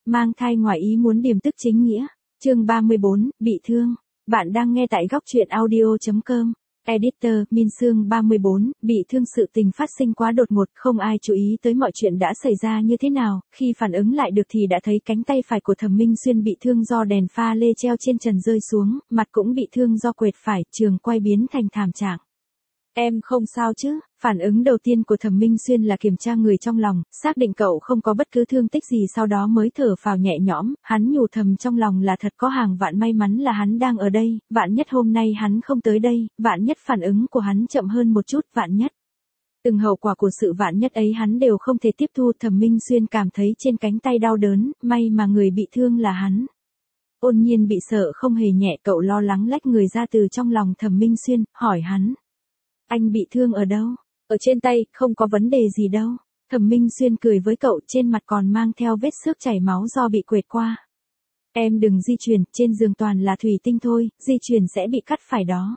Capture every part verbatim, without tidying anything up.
mang thai ngoài ý muốn điềm tức chính nghĩa. Chương ba mươi bốn, bị thương. Bạn đang nghe tại góc truyện audio chấm com. Editor, Min Sương ba mươi bốn, bị thương sự tình phát sinh quá đột ngột, không ai chú ý tới mọi chuyện đã xảy ra như thế nào, khi phản ứng lại được thì đã thấy cánh tay phải của Thẩm Minh Xuyên bị thương do đèn pha lê treo trên trần rơi xuống, mặt cũng bị thương do quệt phải, trường quay biến thành thảm trạng. Em không sao chứ? Phản ứng đầu tiên của Thẩm Minh Xuyên là kiểm tra người trong lòng, xác định cậu không có bất cứ thương tích gì, sau đó mới thở phào nhẹ nhõm, hắn nhủ thầm trong lòng là thật có hàng vạn may mắn là hắn đang ở đây, vạn nhất hôm nay hắn không tới đây, vạn nhất phản ứng của hắn chậm hơn một chút, vạn nhất. Từng hậu quả của sự vạn nhất ấy hắn đều không thể tiếp thu. Thẩm Minh Xuyên cảm thấy trên cánh tay đau đớn, may mà người bị thương là hắn. Ôn Nhiên bị sợ không hề nhẹ, cậu lo lắng lách người ra từ trong lòng Thẩm Minh Xuyên, hỏi hắn. Anh bị thương ở đâu? Ở trên tay, không có vấn đề gì đâu. Thẩm Minh Xuyên cười với cậu, trên mặt còn mang theo vết xước chảy máu do bị quệt qua. Em đừng di chuyển, trên giường toàn là thủy tinh thôi, di chuyển sẽ bị cắt phải đó.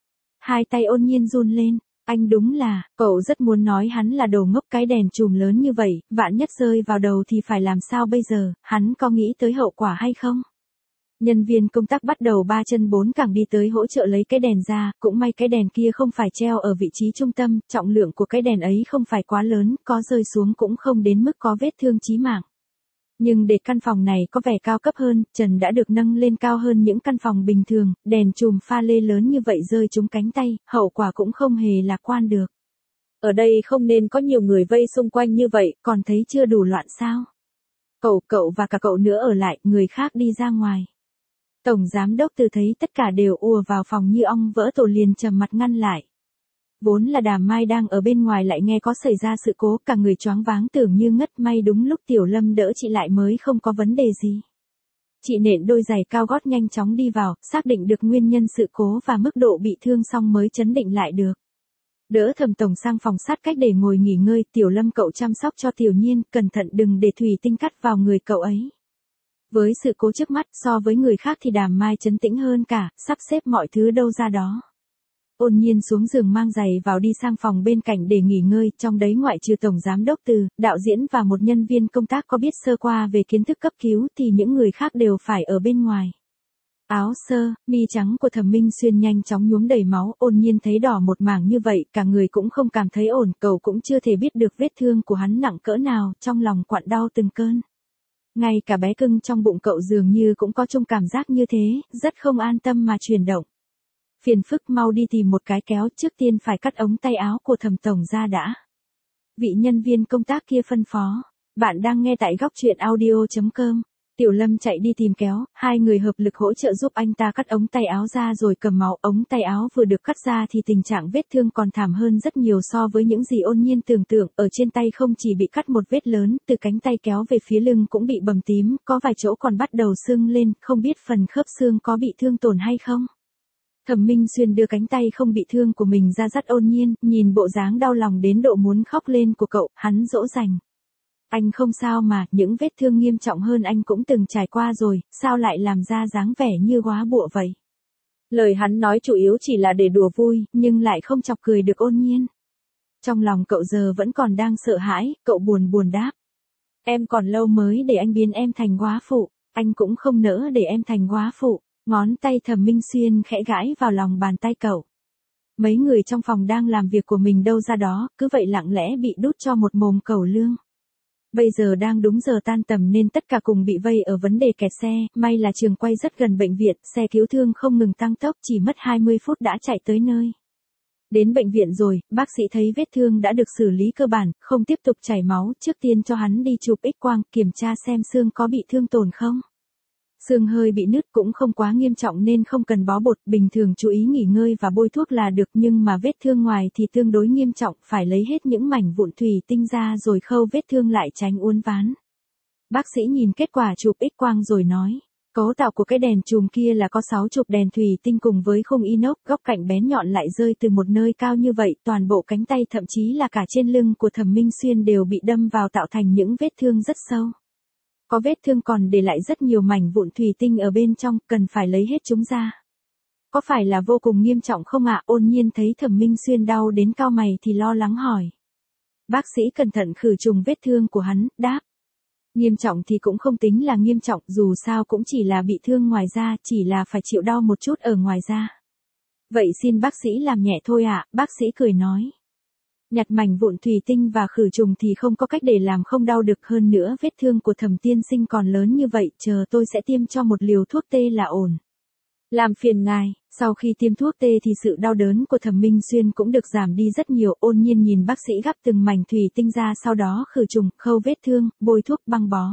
Hai tay Ôn Nhiên run lên, anh đúng là, cậu rất muốn nói hắn là đồ ngốc, cái đèn chùm lớn như vậy, vạn nhất rơi vào đầu thì phải làm sao bây giờ, hắn có nghĩ tới hậu quả hay không? Nhân viên công tác bắt đầu ba chân bốn cẳng đi tới hỗ trợ lấy cái đèn ra, cũng may cái đèn kia không phải treo ở vị trí trung tâm, trọng lượng của cái đèn ấy không phải quá lớn, có rơi xuống cũng không đến mức có vết thương chí mạng. Nhưng để căn phòng này có vẻ cao cấp hơn, trần đã được nâng lên cao hơn những căn phòng bình thường, đèn chùm pha lê lớn như vậy rơi trúng cánh tay, hậu quả cũng không hề lạc quan được. Ở đây không nên có nhiều người vây xung quanh như vậy, còn thấy chưa đủ loạn sao? Cậu, cậu và cả cậu nữa ở lại, người khác đi ra ngoài. Tổng giám đốc Từ thấy tất cả đều ùa vào phòng như ong vỡ tổ liền trầm mặt ngăn lại. Vốn là Đàm Mai đang ở bên ngoài lại nghe có xảy ra sự cố, cả người choáng váng tưởng như ngất, may đúng lúc Tiểu Lâm đỡ chị lại mới không có vấn đề gì. Chị nện đôi giày cao gót nhanh chóng đi vào, xác định được nguyên nhân sự cố và mức độ bị thương xong mới chấn định lại được. Đỡ Thẩm tổng sang phòng sát cách để ngồi nghỉ ngơi, Tiểu Lâm cậu chăm sóc cho Tiểu Nhiên, cẩn thận đừng để thủy tinh cắt vào người cậu ấy. Với sự cố trước mắt, so với người khác thì Đàm Mai trấn tĩnh hơn cả, sắp xếp mọi thứ đâu ra đó. Ôn Nhiên xuống giường mang giày vào đi sang phòng bên cạnh để nghỉ ngơi, trong đấy ngoại trừ tổng giám đốc Từ, đạo diễn và một nhân viên công tác có biết sơ qua về kiến thức cấp cứu thì những người khác đều phải ở bên ngoài. Áo sơ, mi trắng của Thẩm Minh Xuyên nhanh chóng nhuốm đầy máu, Ôn Nhiên thấy đỏ một mảng như vậy, cả người cũng không cảm thấy ổn, cậu cũng chưa thể biết được vết thương của hắn nặng cỡ nào, trong lòng quặn đau từng cơn. Ngay cả bé cưng trong bụng cậu dường như cũng có chung cảm giác như thế, rất không an tâm mà chuyển động. Phiền phức, mau đi tìm một cái kéo, trước tiên phải cắt ống tay áo của Thẩm tổng ra đã. Vị nhân viên công tác kia phân phó. Bạn đang nghe tại góc truyện audio chấm com. Tiểu Lâm chạy đi tìm kéo, hai người hợp lực hỗ trợ giúp anh ta cắt ống tay áo ra rồi cầm máu. Ống tay áo vừa được cắt ra thì tình trạng vết thương còn thảm hơn rất nhiều so với những gì Ôn Nhiên tưởng tượng. Ở trên tay không chỉ bị cắt một vết lớn, từ cánh tay kéo về phía lưng cũng bị bầm tím, có vài chỗ còn bắt đầu sưng lên, không biết phần khớp xương có bị thương tổn hay không. Thẩm Minh Xuyên đưa cánh tay không bị thương của mình ra dắt Ôn Nhiên, nhìn bộ dáng đau lòng đến độ muốn khóc lên của cậu, hắn dỗ dành. Anh không sao mà, những vết thương nghiêm trọng hơn anh cũng từng trải qua rồi, sao lại làm ra dáng vẻ như góa bụa vậy? Lời hắn nói chủ yếu chỉ là để đùa vui, nhưng lại không chọc cười được Ôn Nhiên. Trong lòng cậu giờ vẫn còn đang sợ hãi, cậu buồn buồn đáp. Em còn lâu mới để anh biến em thành góa phụ, anh cũng không nỡ để em thành góa phụ. Ngón tay Thẩm Minh Xuyên khẽ gãi vào lòng bàn tay cậu. Mấy người trong phòng đang làm việc của mình đâu ra đó, cứ vậy lặng lẽ bị đút cho một mồm cẩu lương. Bây giờ đang đúng giờ tan tầm nên tất cả cùng bị vây ở vấn đề kẹt xe, may là trường quay rất gần bệnh viện, xe cứu thương không ngừng tăng tốc, chỉ mất hai mươi phút đã chạy tới nơi. Đến bệnh viện rồi, bác sĩ thấy vết thương đã được xử lý cơ bản, không tiếp tục chảy máu, trước tiên cho hắn đi chụp X-quang, kiểm tra xem xương có bị thương tổn không. Xương hơi bị nứt cũng không quá nghiêm trọng nên không cần bó bột, bình thường chú ý nghỉ ngơi và bôi thuốc là được, nhưng mà vết thương ngoài thì tương đối nghiêm trọng, phải lấy hết những mảnh vụn thủy tinh ra rồi khâu vết thương lại tránh uốn ván. Bác sĩ nhìn kết quả chụp X-quang rồi nói, cấu tạo của cái đèn chùm kia là có sáu chục đèn thủy tinh cùng với khung inox, góc cạnh bén nhọn lại rơi từ một nơi cao như vậy, toàn bộ cánh tay thậm chí là cả trên lưng của Thẩm Minh Xuyên đều bị đâm vào tạo thành những vết thương rất sâu. Có vết thương còn để lại rất nhiều mảnh vụn thủy tinh ở bên trong, cần phải lấy hết chúng ra. Có phải là vô cùng nghiêm trọng không ạ? Ôn Nhiên thấy Thẩm Minh Xuyên đau đến cau mày thì lo lắng hỏi. Bác sĩ cẩn thận khử trùng vết thương của hắn, đáp. Nghiêm trọng thì cũng không tính là nghiêm trọng, dù sao cũng chỉ là bị thương ngoài da, chỉ là phải chịu đau một chút ở ngoài da. Vậy xin bác sĩ làm nhẹ thôi ạ, bác sĩ cười nói. Nhặt mảnh vụn thủy tinh và khử trùng thì không có cách để làm không đau được, hơn nữa vết thương của Thẩm tiên sinh còn lớn như vậy, chờ tôi sẽ tiêm cho một liều thuốc tê là ổn. Làm phiền ngài. Sau khi tiêm thuốc tê thì sự đau đớn của Thẩm Minh Xuyên cũng được giảm đi rất nhiều. Ôn Nhiên nhìn bác sĩ gắp từng mảnh thủy tinh ra, sau đó khử trùng, khâu vết thương, bôi thuốc băng bó.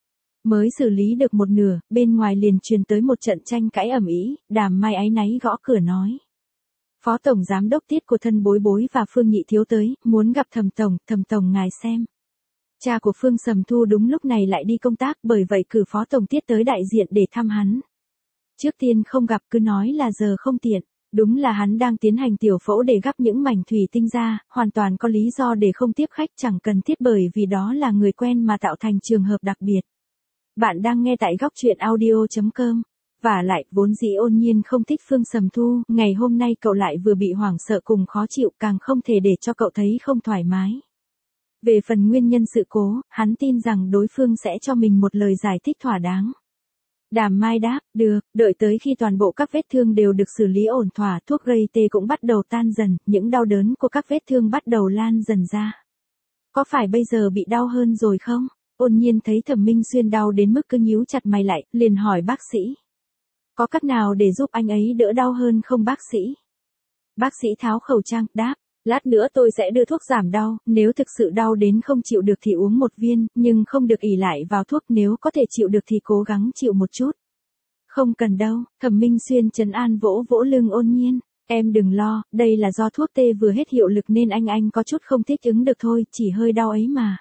Mới xử lý được một nửa, bên ngoài liền truyền tới một trận tranh cãi ầm ĩ. Đàm Mai áy náy gõ cửa nói. Phó tổng giám đốc Tiết của Thân Bối Bối và Phương Nhị Thiếu tới, muốn gặp Thẩm tổng, Thẩm tổng ngài xem. Cha của Phương Sầm Thu đúng lúc này lại đi công tác, bởi vậy cử Phó tổng Tiết tới đại diện để thăm hắn. Trước tiên không gặp cứ nói là giờ không tiện, đúng là hắn đang tiến hành tiểu phẫu để gắp những mảnh thủy tinh ra, hoàn toàn có lý do để không tiếp khách, chẳng cần thiết bởi vì đó là người quen mà tạo thành trường hợp đặc biệt. Bạn đang nghe tại góc truyện audio chấm com. Và lại, vốn dĩ Ôn Nhiên không thích Phương Sầm Thu, ngày hôm nay cậu lại vừa bị hoảng sợ cùng khó chịu, càng không thể để cho cậu thấy không thoải mái. Về phần nguyên nhân sự cố, hắn tin rằng đối phương sẽ cho mình một lời giải thích thỏa đáng. Đàm Mai đáp, được, đợi tới khi toàn bộ các vết thương đều được xử lý ổn thỏa, thuốc gây tê cũng bắt đầu tan dần, những đau đớn của các vết thương bắt đầu lan dần ra. Có phải bây giờ bị đau hơn rồi không? Ôn Nhiên thấy Thẩm Minh Xuyên đau đến mức cứ nhíu chặt mày lại, liền hỏi bác sĩ. Có cách nào để giúp anh ấy đỡ đau hơn không bác sĩ? Bác sĩ tháo khẩu trang, đáp, lát nữa tôi sẽ đưa thuốc giảm đau, nếu thực sự đau đến không chịu được thì uống một viên, nhưng không được ỷ lại vào thuốc, nếu có thể chịu được thì cố gắng chịu một chút. Không cần đâu, Thẩm Minh Xuyên trấn an vỗ vỗ lưng Ôn Nhiên, em đừng lo, đây là do thuốc tê vừa hết hiệu lực nên anh anh có chút không thích ứng được thôi, chỉ hơi đau ấy mà.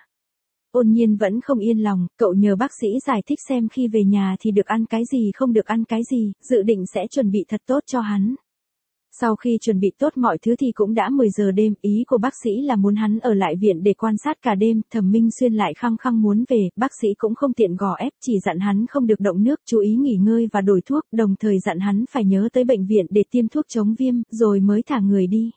Ôn Nhiên vẫn không yên lòng, cậu nhờ bác sĩ giải thích xem khi về nhà thì được ăn cái gì không được ăn cái gì, dự định sẽ chuẩn bị thật tốt cho hắn. Sau khi chuẩn bị tốt mọi thứ thì cũng đã mười giờ đêm, ý của bác sĩ là muốn hắn ở lại viện để quan sát cả đêm, Thẩm Minh Xuyên lại khăng khăng muốn về, bác sĩ cũng không tiện gò ép, chỉ dặn hắn không được động nước, chú ý nghỉ ngơi và đổi thuốc, đồng thời dặn hắn phải nhớ tới bệnh viện để tiêm thuốc chống viêm, rồi mới thả người đi.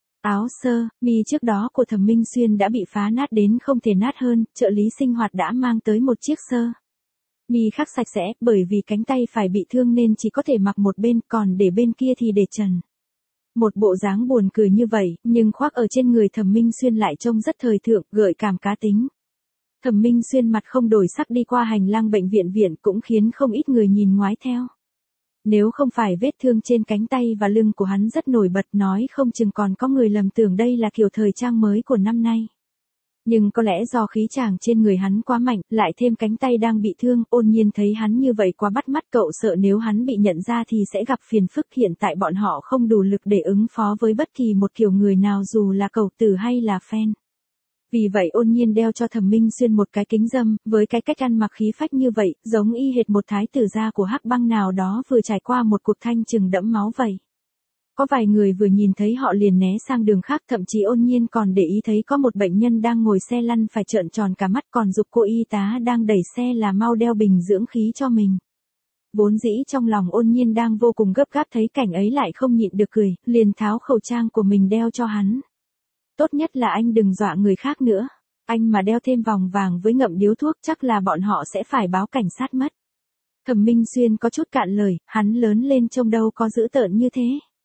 Áo sơ, mi trước đó của Thẩm Minh Xuyên đã bị phá nát đến không thể nát hơn, trợ lý sinh hoạt đã mang tới một chiếc sơ mi khác sạch sẽ, bởi vì cánh tay phải bị thương nên chỉ có thể mặc một bên, còn để bên kia thì để trần. Một bộ dáng buồn cười như vậy, nhưng khoác ở trên người Thẩm Minh Xuyên lại trông rất thời thượng, gợi cảm cá tính. Thẩm Minh Xuyên mặt không đổi sắc đi qua hành lang bệnh viện viện cũng khiến không ít người nhìn ngoái theo. Nếu không phải vết thương trên cánh tay và lưng của hắn rất nổi bật, nói không chừng còn có người lầm tưởng đây là kiểu thời trang mới của năm nay. Nhưng có lẽ do khí chàng trên người hắn quá mạnh, lại thêm cánh tay đang bị thương, Ôn Nhiên thấy hắn như vậy quá bắt mắt, cậu sợ nếu hắn bị nhận ra thì sẽ gặp phiền phức, hiện tại bọn họ không đủ lực để ứng phó với bất kỳ một kiểu người nào dù là cầu tử hay là fan. Vì vậy Ôn Nhiên đeo cho Thẩm Minh Xuyên một cái kính râm, với cái cách ăn mặc khí phách như vậy, giống y hệt một thái tử gia của Hắc Băng nào đó vừa trải qua một cuộc thanh trừng đẫm máu vậy. Có vài người vừa nhìn thấy họ liền né sang đường khác, thậm chí Ôn Nhiên còn để ý thấy có một bệnh nhân đang ngồi xe lăn phải trợn tròn cả mắt, còn giục cô y tá đang đẩy xe là mau đeo bình dưỡng khí cho mình. Vốn dĩ trong lòng Ôn Nhiên đang vô cùng gấp gáp, thấy cảnh ấy lại không nhịn được cười, liền tháo khẩu trang của mình đeo cho hắn. Tốt nhất là anh đừng dọa người khác nữa. Anh mà đeo thêm vòng vàng với ngậm điếu thuốc chắc là bọn họ sẽ phải báo cảnh sát mất. Thẩm Minh Xuyên có chút cạn lời, hắn lớn lên trông đâu có dữ tợn như thế.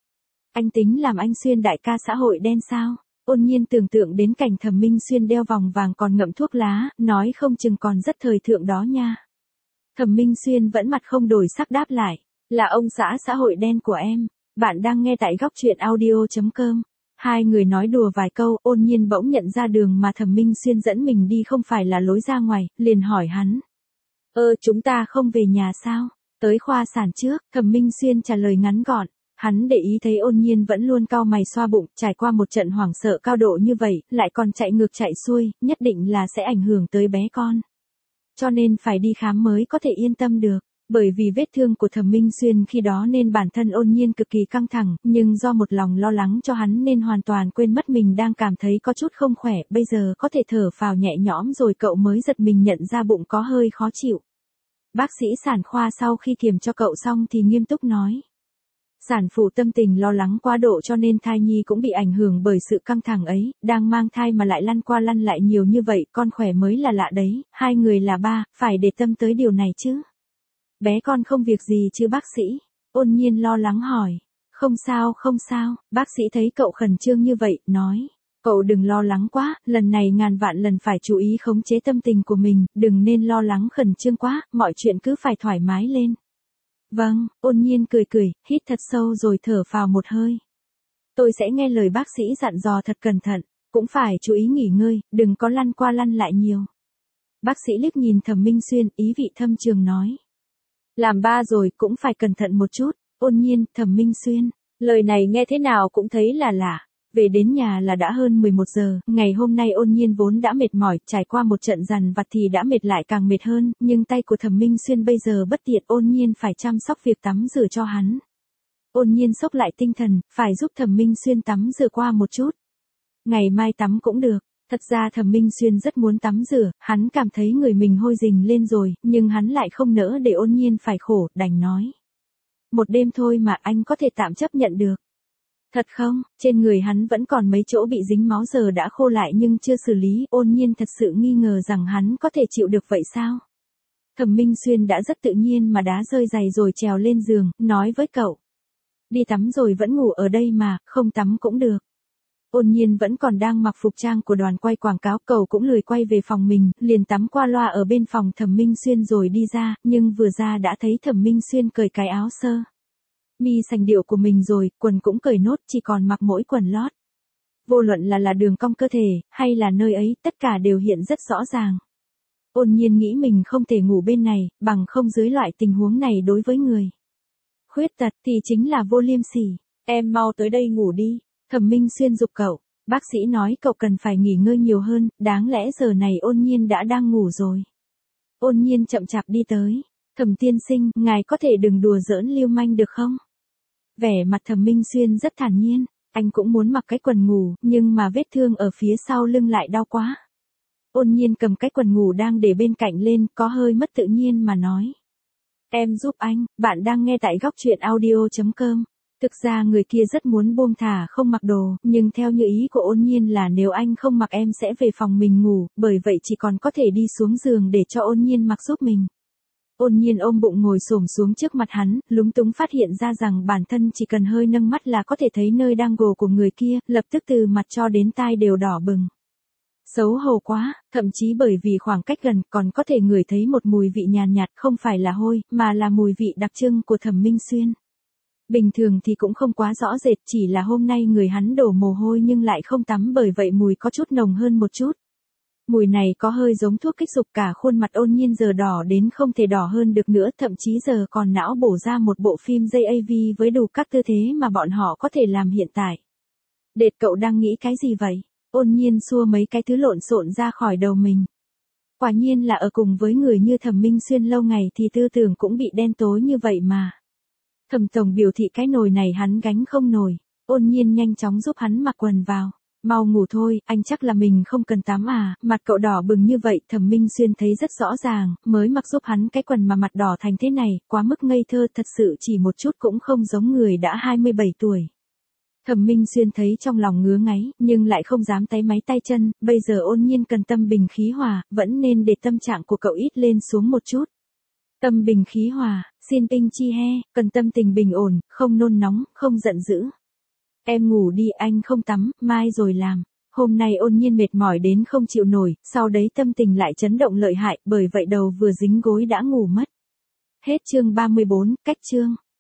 Anh tính làm anh Xuyên đại ca xã hội đen sao? Ôn Nhiên tưởng tượng đến cảnh Thẩm Minh Xuyên đeo vòng vàng còn ngậm thuốc lá, nói không chừng còn rất thời thượng đó nha. Thẩm Minh Xuyên vẫn mặt không đổi sắc đáp lại, là ông xã xã hội đen của em. Bạn đang nghe tại góc truyện audio chấm com. Hai người nói đùa vài câu, Ôn Nhiên bỗng nhận ra đường mà Thẩm Minh Xuyên dẫn mình đi không phải là lối ra ngoài, liền hỏi hắn. Ơ chúng ta không về nhà sao? Tới khoa sản trước, Thẩm Minh Xuyên trả lời ngắn gọn. Hắn để ý thấy Ôn Nhiên vẫn luôn cau mày xoa bụng, trải qua một trận hoảng sợ cao độ như vậy, lại còn chạy ngược chạy xuôi, nhất định là sẽ ảnh hưởng tới bé con. Cho nên phải đi khám mới có thể yên tâm được. Bởi vì vết thương của Thẩm Minh Xuyên khi đó nên bản thân Ôn Nhiên cực kỳ căng thẳng, nhưng do một lòng lo lắng cho hắn nên hoàn toàn quên mất mình đang cảm thấy có chút không khỏe, bây giờ có thể thở phào nhẹ nhõm rồi cậu mới giật mình nhận ra bụng có hơi khó chịu. Bác sĩ sản khoa sau khi kiểm cho cậu xong thì nghiêm túc nói. Sản phụ tâm tình lo lắng quá độ cho nên thai nhi cũng bị ảnh hưởng bởi sự căng thẳng ấy, đang mang thai mà lại lăn qua lăn lại nhiều như vậy, con khỏe mới là lạ đấy, hai người là ba, phải để tâm tới điều này chứ. Bé con không việc gì chứ bác sĩ? Ôn Nhiên lo lắng hỏi. Không sao không sao, bác sĩ thấy cậu khẩn trương như vậy, nói. Cậu đừng lo lắng quá, lần này ngàn vạn lần phải chú ý khống chế tâm tình của mình, đừng nên lo lắng khẩn trương quá, mọi chuyện cứ phải thoải mái lên. Vâng, Ôn Nhiên cười cười, hít thật sâu rồi thở phào một hơi. Tôi sẽ nghe lời bác sĩ dặn dò thật cẩn thận, cũng phải chú ý nghỉ ngơi, đừng có lăn qua lăn lại nhiều. Bác sĩ liếc nhìn Thẩm Minh Xuyên, ý vị thâm trường nói. Làm ba rồi cũng phải cẩn thận một chút. Ôn Nhiên, Thẩm Minh Xuyên, lời này nghe thế nào cũng thấy là lạ. Về đến nhà là đã hơn mười một giờ, ngày hôm nay Ôn Nhiên vốn đã mệt mỏi, trải qua một trận dằn vặt thì đã mệt lại càng mệt hơn, nhưng tay của Thẩm Minh Xuyên bây giờ bất tiện, Ôn Nhiên phải chăm sóc việc tắm rửa cho hắn. Ôn Nhiên xốc lại tinh thần, phải giúp Thẩm Minh Xuyên tắm rửa qua một chút. Ngày mai tắm cũng được. Thật ra Thẩm Minh Xuyên rất muốn tắm rửa, hắn cảm thấy người mình hôi rình lên rồi, nhưng hắn lại không nỡ để Ôn Nhiên phải khổ, đành nói. Một đêm thôi mà anh có thể tạm chấp nhận được. Thật không, trên người hắn vẫn còn mấy chỗ bị dính máu giờ đã khô lại nhưng chưa xử lý, Ôn Nhiên thật sự nghi ngờ rằng hắn có thể chịu được vậy sao? Thẩm Minh Xuyên đã rất tự nhiên mà đá rơi giày rồi trèo lên giường, nói với cậu. Đi tắm rồi vẫn ngủ ở đây mà, không tắm cũng được. Ôn Nhiên vẫn còn đang mặc phục trang của đoàn quay quảng cáo, cậu cũng lười quay về phòng mình, liền tắm qua loa ở bên phòng Thẩm Minh Xuyên rồi đi ra, nhưng vừa ra đã thấy Thẩm Minh Xuyên cởi cái áo sơ mi sành điệu của mình rồi, quần cũng cởi nốt, chỉ còn mặc mỗi quần lót. Vô luận là là đường cong cơ thể, hay là nơi ấy, tất cả đều hiện rất rõ ràng. Ôn Nhiên nghĩ mình không thể ngủ bên này, bằng không dưới loại tình huống này đối với người khuyết tật thì chính là vô liêm sỉ. Em mau tới đây ngủ đi. Thẩm Minh Xuyên giục cậu, bác sĩ nói cậu cần phải nghỉ ngơi nhiều hơn, đáng lẽ giờ này Ôn Nhiên đã đang ngủ rồi. Ôn Nhiên chậm chạp đi tới, Thẩm tiên sinh, ngài có thể đừng đùa giỡn lưu manh được không? Vẻ mặt Thẩm Minh Xuyên rất thản nhiên, anh cũng muốn mặc cái quần ngủ, nhưng mà vết thương ở phía sau lưng lại đau quá. Ôn Nhiên cầm cái quần ngủ đang để bên cạnh lên, có hơi mất tự nhiên mà nói. Em giúp anh, bạn đang nghe tại góc truyện audio chấm com. Thực ra người kia rất muốn buông thả không mặc đồ, nhưng theo như ý của Ôn Nhiên là nếu anh không mặc em sẽ về phòng mình ngủ, bởi vậy chỉ còn có thể đi xuống giường để cho Ôn Nhiên mặc giúp mình. Ôn Nhiên ôm bụng ngồi xổm xuống trước mặt hắn, lúng túng phát hiện ra rằng bản thân chỉ cần hơi nâng mắt là có thể thấy nơi đang gồ của người kia, lập tức từ mặt cho đến tai đều đỏ bừng. Xấu hổ quá, thậm chí bởi vì khoảng cách gần còn có thể ngửi thấy một mùi vị nhàn nhạt, không phải là hôi, mà là mùi vị đặc trưng của Thẩm Minh Xuyên. Bình thường thì cũng không quá rõ rệt, chỉ là hôm nay người hắn đổ mồ hôi nhưng lại không tắm, bởi vậy mùi có chút nồng hơn một chút. Mùi này có hơi giống thuốc kích dục, cả khuôn mặt Ôn Nhiên giờ đỏ đến không thể đỏ hơn được nữa, thậm chí giờ còn não bổ ra một bộ phim J A V với đủ các tư thế mà bọn họ có thể làm hiện tại. Đệt, cậu đang nghĩ cái gì vậy? Ôn Nhiên xua mấy cái thứ lộn xộn ra khỏi đầu mình. Quả nhiên là ở cùng với người như Thẩm Minh Xuyên lâu ngày thì tư tưởng cũng bị đen tối như vậy mà. Thẩm tổng biểu thị cái nồi này hắn gánh không nổi. Ôn Nhiên nhanh chóng giúp hắn mặc quần vào. Mau ngủ thôi, anh chắc là mình không cần tắm à, mặt cậu đỏ bừng như vậy, Thẩm Minh Xuyên thấy rất rõ ràng, mới mặc giúp hắn cái quần mà mặt đỏ thành thế này, quá mức ngây thơ, thật sự chỉ một chút cũng không giống người đã hai mươi bảy tuổi. Thẩm Minh Xuyên thấy trong lòng ngứa ngáy, nhưng lại không dám táy máy tay chân, bây giờ Ôn Nhiên cần tâm bình khí hòa, vẫn nên để tâm trạng của cậu ít lên xuống một chút. Tâm bình khí hòa, xin Pinh Chi He, cần tâm tình bình ổn, không nôn nóng, không giận dữ. Em ngủ đi, anh không tắm, mai rồi làm. Hôm nay Ôn Nhiên mệt mỏi đến không chịu nổi, sau đấy tâm tình lại chấn động lợi hại, bởi vậy đầu vừa dính gối đã ngủ mất. Hết chương ba mươi bốn, cách chương.